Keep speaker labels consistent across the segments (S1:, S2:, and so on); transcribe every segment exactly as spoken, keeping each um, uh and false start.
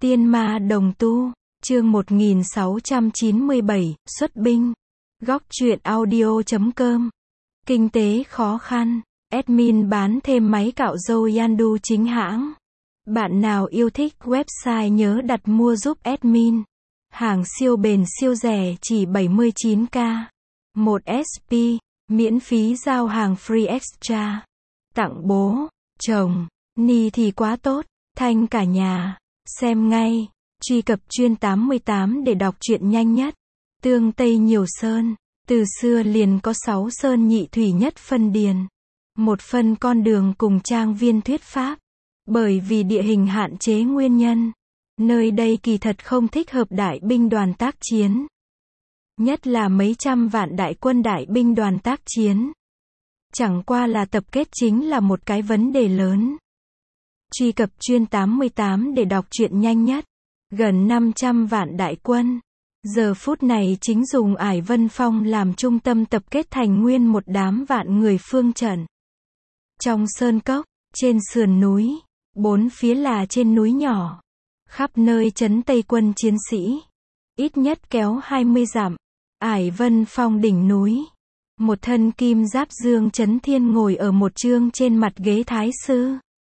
S1: Tiên ma đồng tu, chương một nghìn sáu trăm chín mươi bảy, xuất binh. Góc truyện audio chấm com. Kinh tế khó khăn, admin bán thêm máy cạo râu Yandu chính hãng. Bạn nào yêu thích website nhớ đặt mua giúp admin. Hàng siêu bền siêu rẻ chỉ bảy mươi chín k. một ét pê, miễn phí giao hàng free extra. Tặng bố, chồng, ni thì quá tốt, thanh cả nhà. Xem ngay, truy cập chuyên tám mươi tám để đọc truyện nhanh nhất. Tương Tây nhiều sơn, từ xưa liền có sáu sơn nhị thủy nhất phân điền. Một phân con đường cùng trang viên thuyết pháp. Bởi vì địa hình hạn chế nguyên nhân, nơi đây kỳ thật không thích hợp đại binh đoàn tác chiến. Nhất là mấy trăm vạn đại quân đại binh đoàn tác chiến. Chẳng qua là tập kết chính là một cái vấn đề lớn. Truy cập chuyên tám mươi tám để đọc truyện nhanh nhất. Gần năm trăm vạn đại quân. Giờ phút này chính dùng Ải Vân Phong làm trung tâm tập kết thành nguyên một đám vạn người phương trận. Trong sơn cốc, trên sườn núi, bốn phía là trên núi nhỏ. Khắp nơi trấn Tây quân chiến sĩ. Ít nhất kéo hai mươi dặm. Ải Vân Phong đỉnh núi. Một thân kim giáp Dương Chấn Thiên ngồi ở một chương trên mặt ghế thái sư.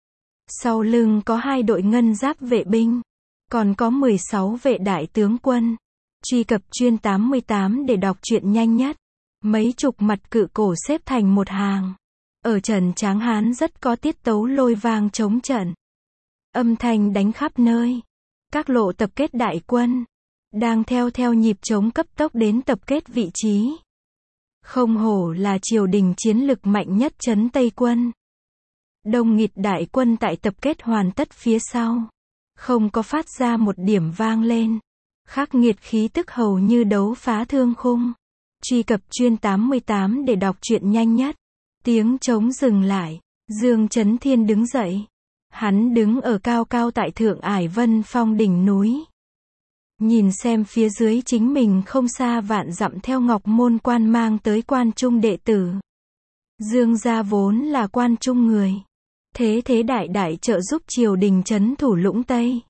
S1: Sau lưng có hai đội ngân giáp vệ binh. Còn có mười sáu vệ đại tướng quân. Truy cập chuyên tám mươi tám để đọc truyện nhanh nhất. Mấy chục mặt cự cổ xếp thành một hàng. Ở trận Tráng Hán rất có tiết tấu lôi vang chống trận. Âm thanh đánh khắp nơi. Các lộ tập kết đại quân. Đang theo theo nhịp chống cấp tốc đến tập kết vị trí. Không hổ là triều đình chiến lực mạnh nhất trấn Tây quân. Đông nghịt đại quân tại tập kết hoàn tất phía sau. Không có phát ra một điểm vang lên. Khắc nghiệt khí tức hầu như đấu phá thương khung. Truy cập chuyên tám mươi tám để đọc truyện nhanh nhất. Tiếng trống dừng lại. Dương Chấn Thiên đứng dậy. Hắn đứng ở cao cao tại thượng Ải Vân Phong đỉnh núi. Nhìn xem phía dưới chính mình không xa vạn dặm theo Ngọc Môn Quan mang tới Quan Trung đệ tử. Dương gia vốn là Quan Trung người. Thế thế đại đại trợ giúp triều đình trấn thủ Lũng Tây.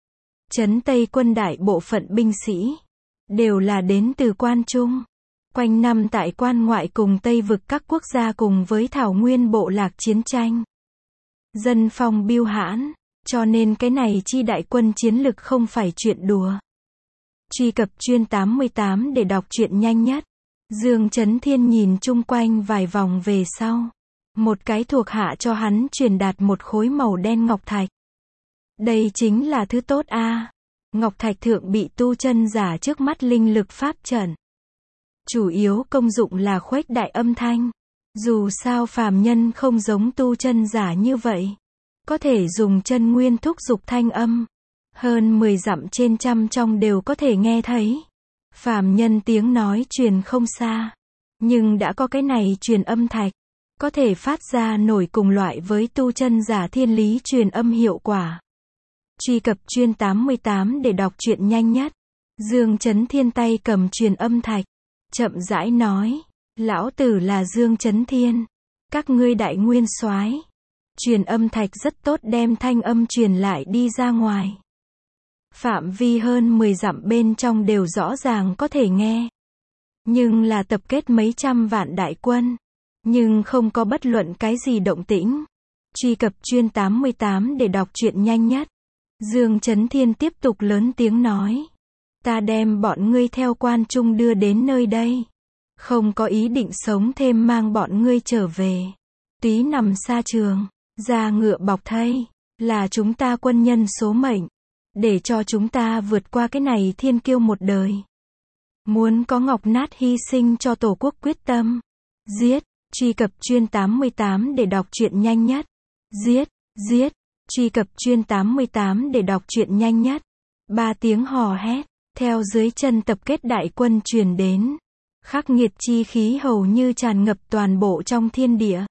S1: Trấn Tây quân đại bộ phận binh sĩ. Đều là đến từ Quan Trung. Quanh năm tại quan ngoại cùng Tây vực các quốc gia cùng với Thảo Nguyên bộ lạc chiến tranh. Dân phong biêu hãn. Cho nên cái này chi đại quân chiến lực không phải chuyện đùa. Truy cập chuyên tám mươi tám để đọc truyện nhanh nhất. Dương Chấn Thiên nhìn chung quanh vài vòng về sau. Một cái thuộc hạ cho hắn truyền đạt một khối màu đen ngọc thạch. Đây chính là thứ tốt a. À. Ngọc thạch thượng bị tu chân giả trước mắt linh lực pháp trận. Chủ yếu công dụng là khuếch đại âm thanh. Dù sao phàm nhân không giống tu chân giả như vậy. Có thể dùng chân nguyên thúc dục thanh âm. Hơn mười dặm trên trăm trong đều có thể nghe thấy. Phàm nhân tiếng nói truyền không xa. Nhưng đã có cái này truyền âm thạch. Có thể phát ra nổi cùng loại với tu chân giả thiên lý truyền âm hiệu quả. Truy cập chuyên tám mươi tám để đọc truyện nhanh nhất. Dương Chấn Thiên tay cầm truyền âm thạch. Chậm rãi nói. Lão tử là Dương Chấn Thiên. Các ngươi đại nguyên soái. Truyền âm thạch rất tốt đem thanh âm truyền lại đi ra ngoài. Phạm vi hơn mười dặm bên trong đều rõ ràng có thể nghe. Nhưng là tập kết mấy trăm vạn đại quân. Nhưng không có bất luận cái gì động tĩnh. Truy cập chuyên tám mươi tám để đọc truyện nhanh nhất. Dương Chấn Thiên tiếp tục lớn tiếng nói. Ta đem bọn ngươi theo Quan Trung đưa đến nơi đây. Không có ý định sống thêm mang bọn ngươi trở về. Túy nằm xa trường. Da ngựa bọc thây. Là chúng ta quân nhân số mệnh. Để cho chúng ta vượt qua cái này thiên kiêu một đời. Muốn có ngọc nát hy sinh cho tổ quốc quyết tâm. Giết. Truy cập chuyên tám mươi tám để đọc truyện nhanh nhất. Giết, giết. Truy cập chuyên tám mươi tám để đọc truyện nhanh nhất. Ba tiếng hò hét. Theo dưới chân tập kết đại quân truyền đến. Khắc nghiệt chi khí hầu như tràn ngập toàn bộ trong thiên địa.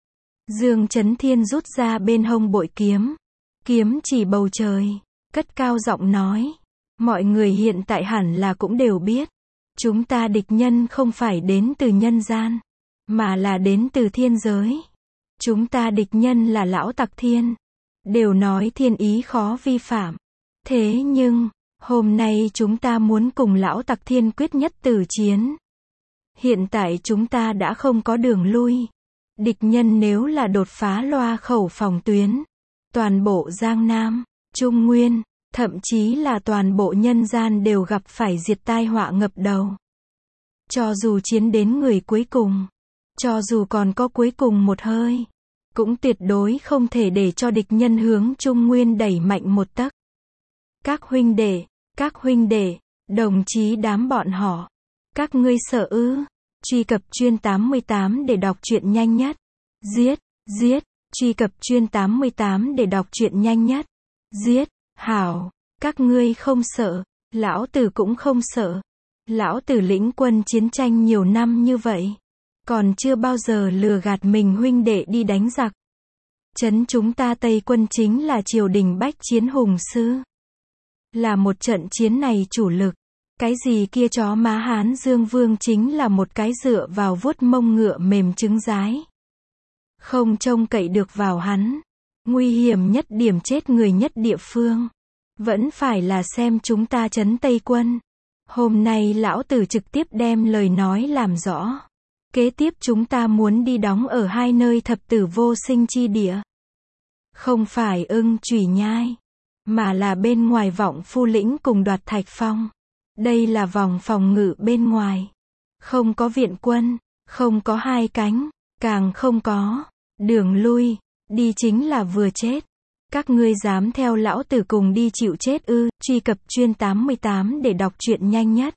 S1: Dương Chấn Thiên rút ra bên hông bội kiếm. Kiếm chỉ bầu trời. Cất cao giọng nói. Mọi người hiện tại hẳn là cũng đều biết. Chúng ta địch nhân không phải đến từ nhân gian. Mà là đến từ thiên giới. Chúng ta địch nhân là lão tặc thiên. Đều nói thiên ý khó vi phạm. Thế nhưng, hôm nay chúng ta muốn cùng lão tặc thiên quyết nhất tử chiến. Hiện tại chúng ta đã không có đường lui. Địch nhân nếu là đột phá loa khẩu phòng tuyến, toàn bộ Giang Nam, Trung Nguyên, thậm chí là toàn bộ nhân gian đều gặp phải diệt tai họa ngập đầu. Cho dù chiến đến người cuối cùng, cho dù còn có cuối cùng một hơi, cũng tuyệt đối không thể để cho địch nhân hướng Trung Nguyên đẩy mạnh một tấc. Các huynh đệ, các huynh đệ, đồng chí đám bọn họ, các ngươi sợ ư? Truy cập chuyên tám mươi tám để đọc truyện nhanh nhất. Giết, giết, truy cập chuyên tám mươi tám để đọc truyện nhanh nhất. Giết, hảo, các ngươi không sợ, lão tử cũng không sợ. Lão tử lĩnh quân chiến tranh nhiều năm như vậy, còn chưa bao giờ lừa gạt mình huynh đệ đi đánh giặc. Trấn chúng ta Tây quân chính là triều đình bách chiến hùng sư. Là một trận chiến này chủ lực. Cái gì kia chó má Hán Dương Vương chính là một cái dựa vào vuốt mông ngựa mềm trứng rái. Không trông cậy được vào hắn. Nguy hiểm nhất điểm chết người nhất địa phương. Vẫn phải là xem chúng ta trấn Tây quân. Hôm nay lão tử trực tiếp đem lời nói làm rõ. Kế tiếp chúng ta muốn đi đóng ở hai nơi thập tử vô sinh chi địa. Không phải Ưng Chủy Nhai, mà là bên ngoài Vọng Phu Lĩnh cùng Đoạt Thạch Phong. Đây là vòng phòng ngự bên ngoài. Không có viện quân, không có hai cánh, càng không có đường lui, đi chính là vừa chết. Các ngươi dám theo lão tử cùng đi chịu chết ư? Truy cập chuyên tám mươi tám để đọc truyện nhanh nhất.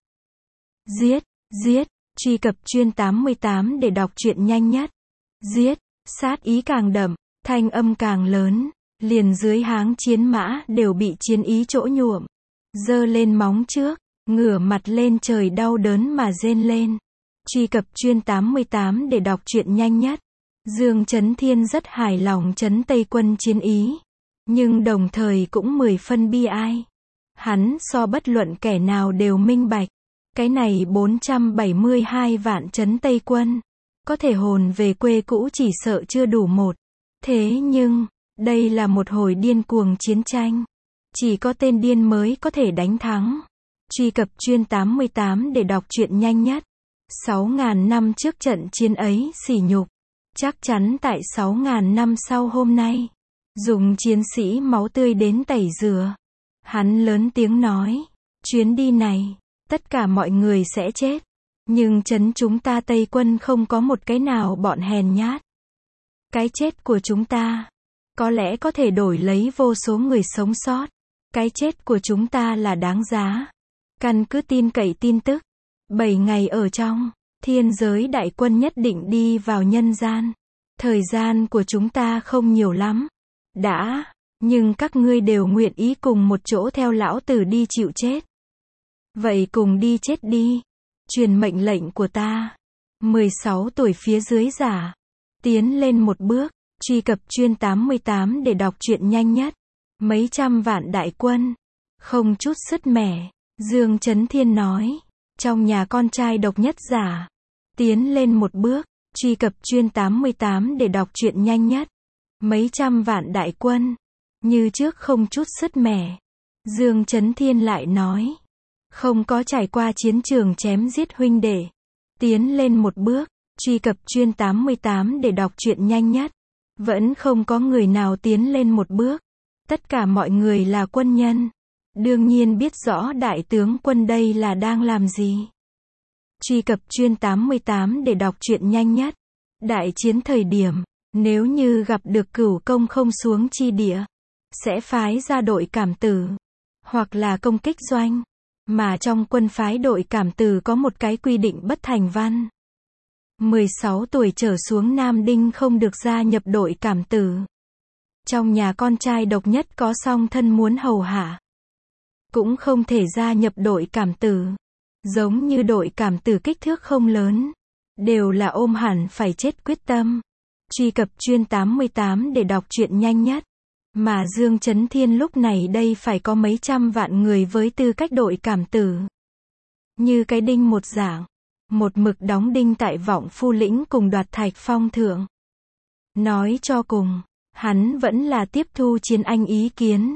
S1: Giết, giết, truy cập chuyên tám mươi tám để đọc truyện nhanh nhất. Giết, sát ý càng đậm, thanh âm càng lớn, liền dưới háng chiến mã đều bị chiến ý chỗ nhuộm. Giơ lên móng trước, ngửa mặt lên trời đau đớn mà rên lên. Truy cập chuyên tám mươi tám để đọc truyện nhanh nhất. Dương Chấn Thiên rất hài lòng trấn Tây quân chiến ý, nhưng đồng thời cũng mười phân bi ai. Hắn so bất luận kẻ nào đều minh bạch, cái này bốn trăm bảy mươi hai vạn trấn Tây quân, có thể hồn về quê cũ chỉ sợ chưa đủ một. Thế nhưng, đây là một hồi điên cuồng chiến tranh. Chỉ có tên điên mới có thể đánh thắng. Truy cập chuyên tám mươi tám để đọc truyện nhanh nhất. sáu ngàn năm trước trận chiến ấy sỉ nhục, chắc chắn tại sáu ngàn năm sau hôm nay, dùng chiến sĩ máu tươi đến tẩy rửa. Hắn lớn tiếng nói, chuyến đi này, tất cả mọi người sẽ chết. Nhưng trấn chúng ta Tây quân không có một cái nào bọn hèn nhát. Cái chết của chúng ta, có lẽ có thể đổi lấy vô số người sống sót. Cái chết của chúng ta là đáng giá. Căn cứ tin cậy tin tức, bảy ngày ở trong, thiên giới đại quân nhất định đi vào nhân gian. Thời gian của chúng ta không nhiều lắm. Đã, nhưng các ngươi đều nguyện ý cùng một chỗ theo lão tử đi chịu chết. Vậy cùng đi chết đi. Truyền mệnh lệnh của ta. mười sáu tuổi phía dưới giả. Tiến lên một bước. Truy cập chuyên tám mươi tám để đọc truyện nhanh nhất. Mấy trăm vạn đại quân. Không chút sứt mẻ. Dương Chấn Thiên nói. Trong nhà con trai độc nhất giả. Tiến lên một bước. Truy cập chuyên tám mươi tám để đọc truyện nhanh nhất. Mấy trăm vạn đại quân. Như trước không chút sứt mẻ. Dương Chấn Thiên lại nói. Không có trải qua chiến trường chém giết huynh đệ. Tiến lên một bước. Truy cập chuyên tám mươi tám để đọc truyện nhanh nhất. Vẫn không có người nào tiến lên một bước. Tất cả mọi người là quân nhân. Đương nhiên biết rõ đại tướng quân đây là đang làm gì. Truy cập chuyên tám mươi tám để đọc truyện nhanh nhất. Đại chiến thời điểm, nếu như gặp được cửu công không xuống chi địa, sẽ phái ra đội cảm tử, hoặc là công kích doanh. Mà trong quân phái đội cảm tử có một cái quy định bất thành văn. mười sáu tuổi trở xuống nam đinh không được gia nhập đội cảm tử. Trong nhà con trai độc nhất có song thân muốn hầu hạ, cũng không thể gia nhập đội cảm tử. Giống như đội cảm tử kích thước không lớn, đều là ôm hẳn phải chết quyết tâm. Truy cập chuyên tám mươi tám để đọc truyện nhanh nhất. Mà Dương Chấn Thiên lúc này đây phải có mấy trăm vạn người với tư cách đội cảm tử. Như cái đinh một dạng. Một mực đóng đinh tại Vọng Phu Lĩnh cùng Đoạt Thạch Phong thượng. Nói cho cùng, hắn vẫn là tiếp thu chiến anh ý kiến.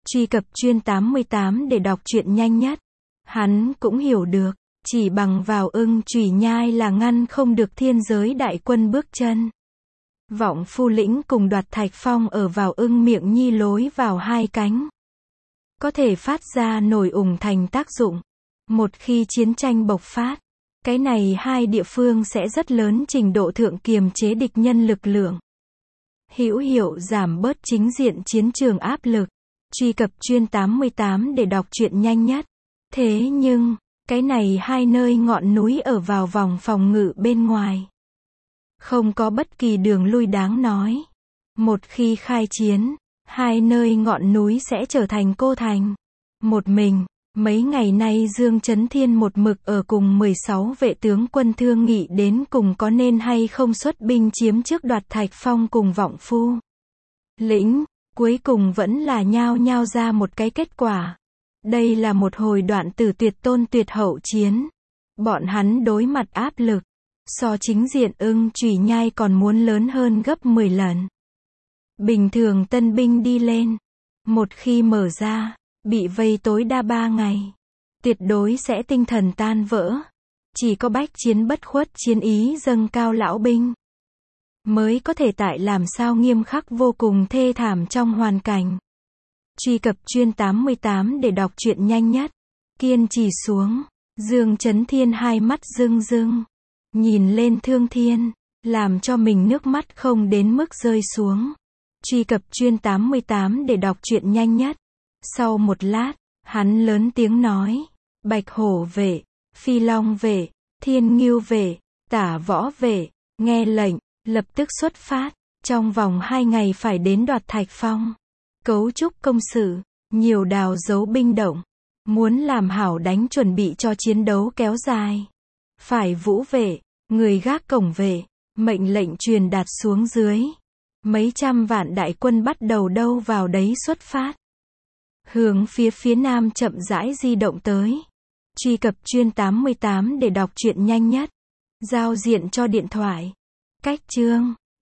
S1: Truy cập chuyên tám mươi tám để đọc truyện nhanh nhất. Hắn cũng hiểu được, chỉ bằng vào ưng chủy nhai là ngăn không được thiên giới đại quân bước chân. Vọng Phu lĩnh cùng Đoạt Thạch Phong ở vào ưng miệng nhi lối vào hai cánh. Có thể phát ra nổi ủng thành tác dụng. Một khi chiến tranh bộc phát, cái này hai địa phương sẽ rất lớn trình độ thượng kiềm chế địch nhân lực lượng. Hữu hiệu giảm bớt chính diện chiến trường áp lực. Truy cập chuyên tám mươi tám để đọc truyện nhanh nhất. Thế nhưng, cái này hai nơi ngọn núi ở vào vòng phòng ngự bên ngoài. Không có bất kỳ đường lui đáng nói. Một khi khai chiến, hai nơi ngọn núi sẽ trở thành cô thành. Một mình, mấy ngày nay Dương Chấn Thiên một mực ở cùng mười sáu vệ tướng quân thương nghị đến cùng có nên hay không xuất binh chiếm trước Đoạt Thạch Phong cùng Vọng Phu lĩnh. Cuối cùng vẫn là nhao nhao ra một cái kết quả. Đây là một hồi đoạn tử tuyệt tôn tuyệt hậu chiến. Bọn hắn đối mặt áp lực, so chính diện ưng chủy nhai còn muốn lớn hơn gấp mười lần. Bình thường tân binh đi lên, một khi mở ra, bị vây tối đa ba ngày, tuyệt đối sẽ tinh thần tan vỡ. Chỉ có bách chiến bất khuất chiến ý dâng cao lão binh, mới có thể tại làm sao nghiêm khắc vô cùng thê thảm trong hoàn cảnh. Truy cập chuyên tám mươi tám để đọc truyện nhanh nhất. Kiên trì xuống, Dương Chấn Thiên hai mắt rưng rưng, nhìn lên Thương Thiên, làm cho mình nước mắt không đến mức rơi xuống. Truy cập chuyên tám mươi tám để đọc truyện nhanh nhất. Sau một lát, hắn lớn tiếng nói, Bạch Hổ vệ, Phi Long vệ, Thiên Ngưu vệ, Tả Võ vệ, nghe lệnh, lập tức xuất phát, trong vòng hai ngày phải đến Đoạt Thạch Phong. Cấu trúc công sự, nhiều đào giấu binh động, muốn làm hảo đánh chuẩn bị cho chiến đấu kéo dài. Phải Vũ vệ, người gác cổng vệ, mệnh lệnh truyền đạt xuống dưới. Mấy trăm vạn đại quân bắt đầu đâu vào đấy xuất phát. Hướng phía phía nam chậm rãi di động tới. Truy cập chuyên tám mươi tám để đọc truyện nhanh nhất. Giao diện cho điện thoại. Cách chương